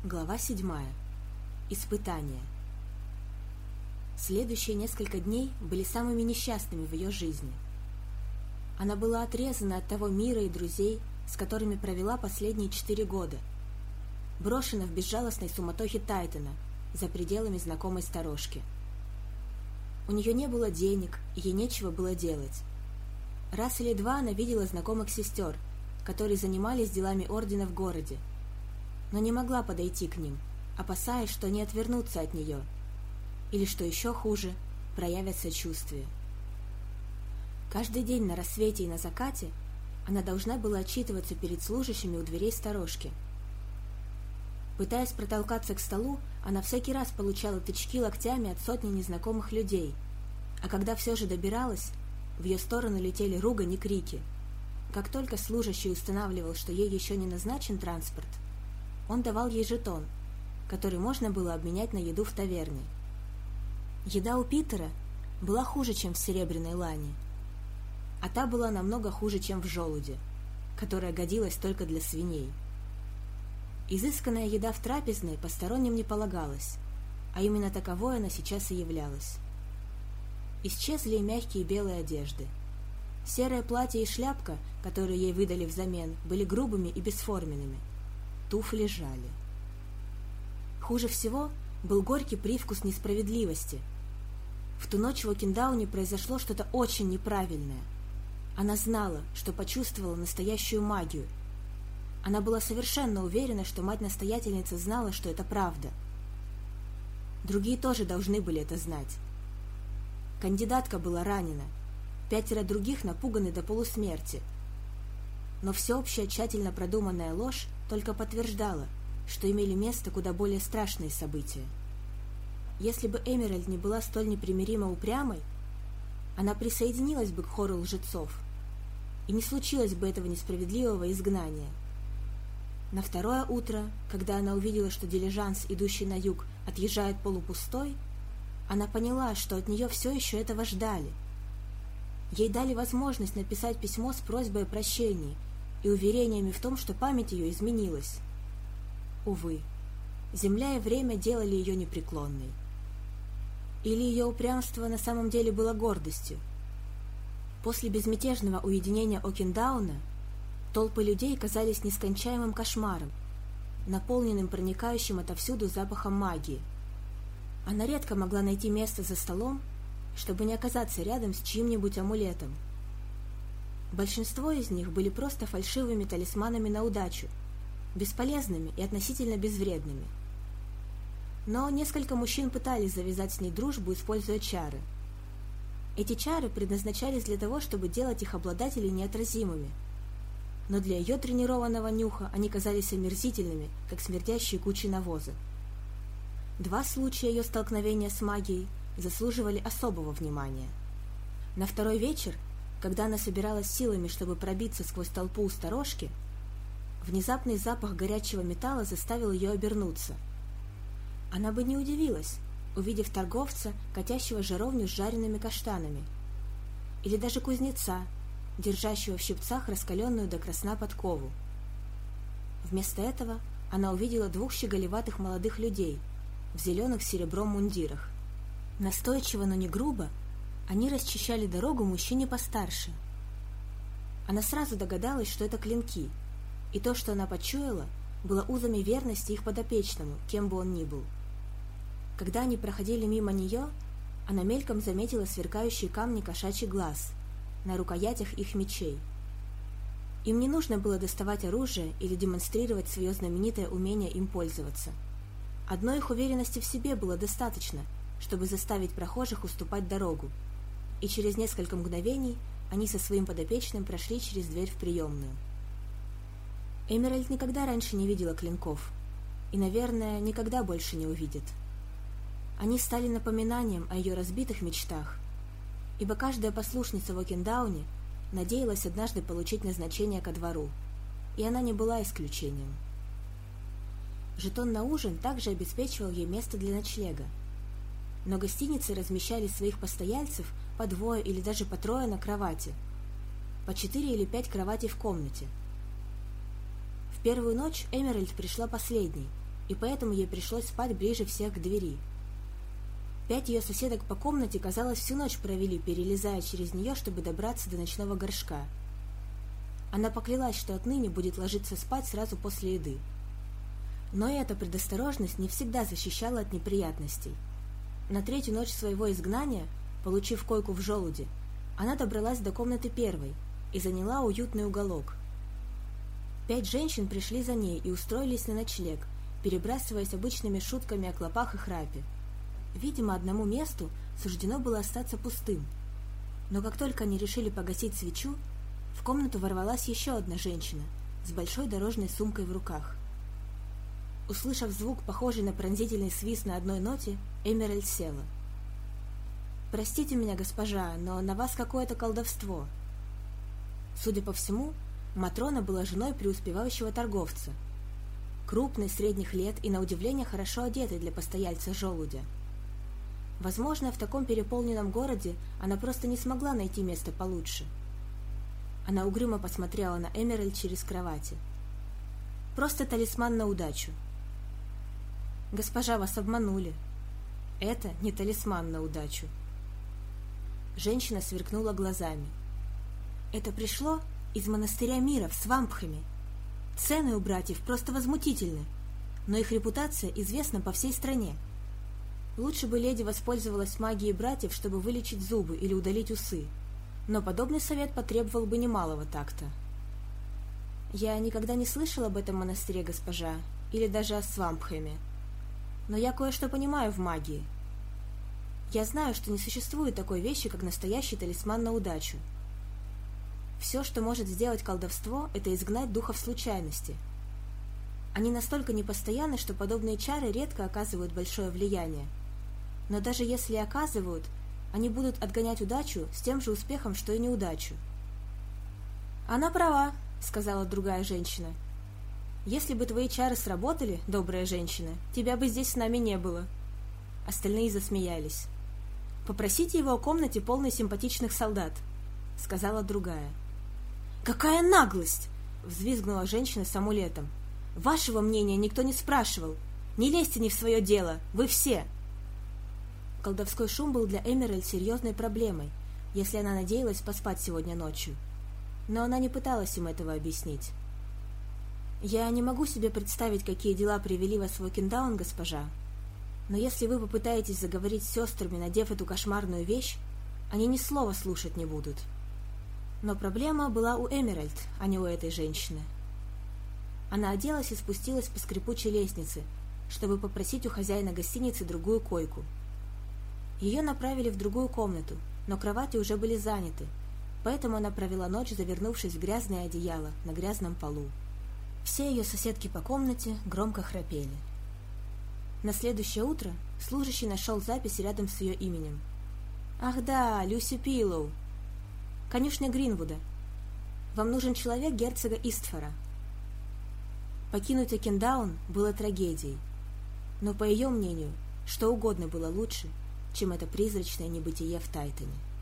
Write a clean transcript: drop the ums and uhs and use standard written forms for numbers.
Глава 7. Испытание. Следующие несколько дней были самыми несчастными в ее жизни. Она была отрезана от того мира и друзей, с которыми провела последние 4 года, брошена в безжалостной суматохе Тайтона за пределами знакомой сторожки. У нее не было денег, и ей нечего было делать. Раз или два она видела знакомых сестер, которые занимались делами ордена в городе, но не могла подойти к ним, опасаясь, что они отвернутся от нее, или, что еще хуже, проявят сочувствие. Каждый день на рассвете и на закате она должна была отчитываться перед служащими у дверей сторожки. Пытаясь протолкаться к столу, она всякий раз получала тычки локтями от сотни незнакомых людей, а когда все же добиралась, в ее сторону летели ругань и крики. Как только служащий устанавливал, что ей еще не назначен транспорт, он давал ей жетон, который можно было обменять на еду в таверне. Еда у Питера была хуже, чем в Серебряной Лане, а та была намного хуже, чем в Желуде, которая годилась только для свиней. Изысканная еда в трапезной посторонним не полагалась, а именно таковой она сейчас и являлась. Исчезли и мягкие белые одежды. Серое платье и шляпка, которые ей выдали взамен, были грубыми и бесформенными. Туфли жали. Хуже всего был горький привкус несправедливости. В ту ночь в Окиндауне произошло что-то очень неправильное. Она знала, что почувствовала настоящую магию. Она была совершенно уверена, что мать-настоятельница знала, что это правда. Другие тоже должны были это знать. Кандидатка была ранена. 5 других напуганы до полусмерти. Но всеобщая тщательно продуманная ложь только подтверждала, что имели место куда более страшные события. Если бы Эмеральд не была столь непримиримо упрямой, она присоединилась бы к хору лжецов, и не случилось бы этого несправедливого изгнания. На второе утро, когда она увидела, что дилижанс, идущий на юг, отъезжает полупустой, она поняла, что от нее все еще этого ждали. Ей дали возможность написать письмо с просьбой о прощении и уверениями в том, что память ее изменилась. Увы, земля и время делали ее непреклонной. Или ее упрямство на самом деле было гордостью? После безмятежного уединения Окиндауна толпы людей казались нескончаемым кошмаром, наполненным проникающим отовсюду запахом магии. Она редко могла найти место за столом, чтобы не оказаться рядом с чьим-нибудь амулетом. Большинство из них были просто фальшивыми талисманами на удачу, бесполезными и относительно безвредными. Но несколько мужчин пытались завязать с ней дружбу, используя чары. Эти чары предназначались для того, чтобы делать их обладателей неотразимыми. Но для ее тренированного нюха они казались омерзительными, как смердящие кучи навоза. 2 случая ее столкновения с магией заслуживали особого внимания. На второй вечер, когда она собиралась силами, чтобы пробиться сквозь толпу у сторожки, внезапный запах горячего металла заставил ее обернуться. Она бы не удивилась, увидев торговца, катящего жаровню с жареными каштанами, или даже кузнеца, держащего в щипцах раскаленную до красна подкову. Вместо этого она увидела 2 щеголеватых молодых людей в зеленых с серебром мундирах. Настойчиво, но не грубо, они расчищали дорогу мужчине постарше. Она сразу догадалась, что это клинки, и то, что она почуяла, было узами верности их подопечному, кем бы он ни был. Когда они проходили мимо нее, она мельком заметила сверкающие камни кошачий глаз на рукоятях их мечей. Им не нужно было доставать оружие или демонстрировать свое знаменитое умение им пользоваться. Одной их уверенности в себе было достаточно, чтобы заставить прохожих уступать дорогу, и через несколько мгновений они со своим подопечным прошли через дверь в приемную. Эмеральд никогда раньше не видела клинков и, наверное, никогда больше не увидит. Они стали напоминанием о ее разбитых мечтах, ибо каждая послушница в Окиндауне надеялась однажды получить назначение ко двору, и она не была исключением. Жетон на ужин также обеспечивал ей место для ночлега, но гостиницы размещали своих постояльцев по 2 или даже по 3 на кровати, по 4 или 5 кроватей в комнате. В первую ночь Эмеральд пришла последней, и поэтому ей пришлось спать ближе всех к двери. 5 ее соседок по комнате, казалось, всю ночь провели, перелезая через нее, чтобы добраться до ночного горшка. Она поклялась, что отныне будет ложиться спать сразу после еды. Но эта предосторожность не всегда защищала от неприятностей. На 3-ю ночь своего изгнания, получив койку в желуде, она добралась до комнаты первой и заняла уютный уголок. 5 женщин пришли за ней и устроились на ночлег, перебрасываясь обычными шутками о клопах и храпе. Видимо, одному месту суждено было остаться пустым. Но как только они решили погасить свечу, в комнату ворвалась еще одна женщина с большой дорожной сумкой в руках. Услышав звук, похожий на пронзительный свист на одной ноте, Эмеральд села. «Простите меня, госпожа, но на вас какое-то колдовство». Судя по всему, Матрона была женой преуспевающего торговца, крупной, средних лет и, на удивление, хорошо одетой для постояльца желудя. Возможно, в таком переполненном городе она просто не смогла найти место получше. Она угрюмо посмотрела на Эмеральд через кровати. «Просто талисман на удачу». «Госпожа, вас обманули. Это не талисман на удачу». Женщина сверкнула глазами. «Это пришло из монастыря мира в Свампхэме. Цены у братьев просто возмутительны, но их репутация известна по всей стране. Лучше бы леди воспользовалась магией братьев, чтобы вылечить зубы или удалить усы, но подобный совет потребовал бы немалого такта». «Я никогда не слышал об этом монастыре, госпожа, или даже о Свампхэме, но я кое-что понимаю в магии. Я знаю, что не существует такой вещи, как настоящий талисман на удачу. Все, что может сделать колдовство, это изгнать духов случайности. Они настолько непостоянны, что подобные чары редко оказывают большое влияние. Но даже если и оказывают, они будут отгонять удачу с тем же успехом, что и неудачу». «Она права», — сказала другая женщина. «Если бы твои чары сработали, добрая женщина, тебя бы здесь с нами не было». Остальные засмеялись. «Попросите его о комнате, полной симпатичных солдат», — сказала другая. «Какая наглость!» — взвизгнула женщина с амулетом. «Вашего мнения никто не спрашивал. Не лезьте не в свое дело, вы все!» Колдовской шум был для Эмеральд серьезной проблемой, если она надеялась поспать сегодня ночью. Но она не пыталась им этого объяснить. «Я не могу себе представить, какие дела привели вас в Окиндаун, госпожа. Но если вы попытаетесь заговорить с сестрами, надев эту кошмарную вещь, они ни слова слушать не будут». Но проблема была у Эмеральд, а не у этой женщины. Она оделась и спустилась по скрипучей лестнице, чтобы попросить у хозяина гостиницы другую койку. Ее направили в другую комнату, но кровати уже были заняты, поэтому она провела ночь, завернувшись в грязное одеяло на грязном полу. Все ее соседки по комнате громко храпели. На следующее утро служащий нашел запись рядом с ее именем. «Ах да, Люси Пиллоу. Конюшня Гринвуда. Вам нужен человек герцога Истфора». Покинуть Окиндаун было трагедией, но, по ее мнению, что угодно было лучше, чем это призрачное небытие в Тайтоне.